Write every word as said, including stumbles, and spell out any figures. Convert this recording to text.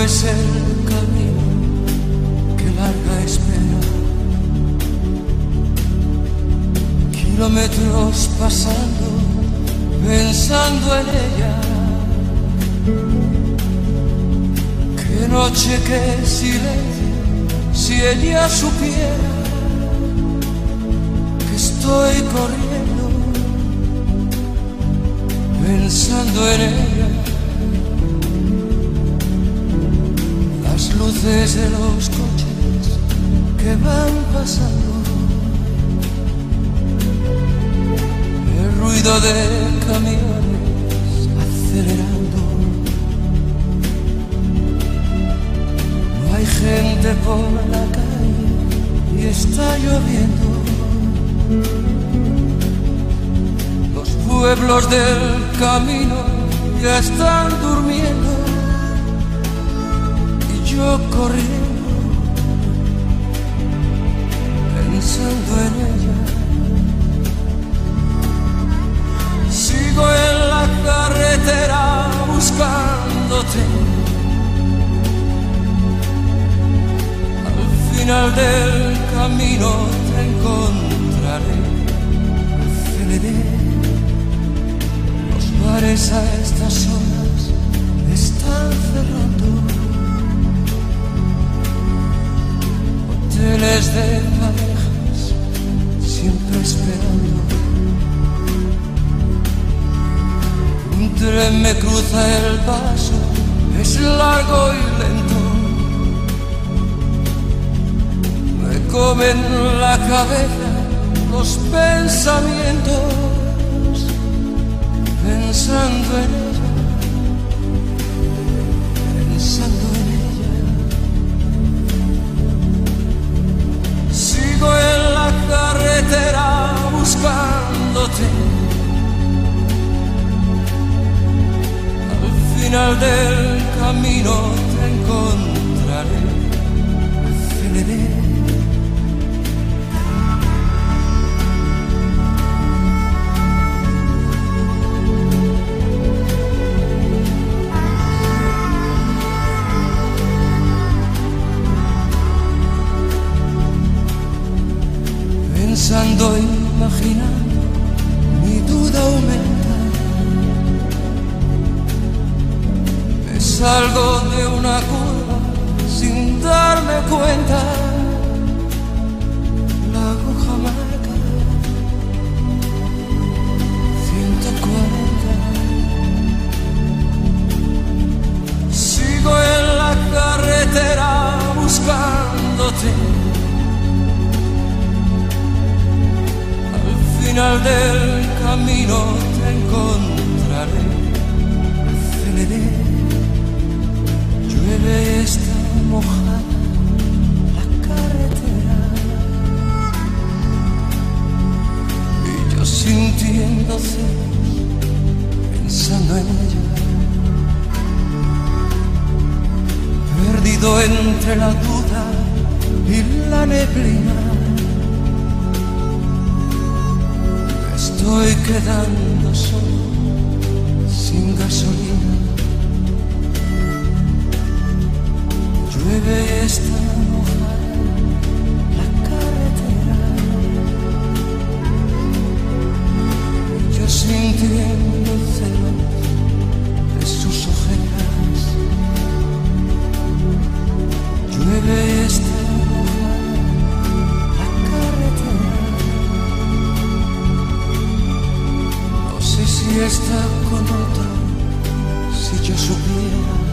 es el camino que larga espera. Kilómetros pasando, pensando en ella. Qué noche, qué silencio, si ella supiera que estoy corriendo, pensando en ella. Las luces de los coches que van pasando, el ruido de camiones acelerando. No hay gente por la calle y está lloviendo. Los pueblos del camino ya están durmiendo y yo corriendo, pensando en ella. Sigo en la carretera buscándote. Al final del camino te encontraré. Aceleré. Los bares a estas horas están cerrando. Hoteles de parejas siempre esperando. Un tren me cruza el paso, es largo y lento. Me comen la cabeza los pensamientos, pensando en ella, pensando en ella. Sigo en la carretera buscándote. Al final del camino te encontraré. Aceleré. Pensando, imaginando, mi duda aumenta. Me salgo de una curva sin darme cuenta. La aguja marca ciento cuarenta. Sigo en la carretera buscándote. Al final del camino te encontraré. Aceleré. Llueve y está mojada la carretera. Y yo sintiendo celos, pensando en ella. Perdido entre la duda y la neblina. Estoy quedando solo, sin gasolina. Llueve y está mojada la carretera. Yo sintiendo celos de sus ojeras. Llueve y está mojada la carretera. Si está con otro, si yo supiera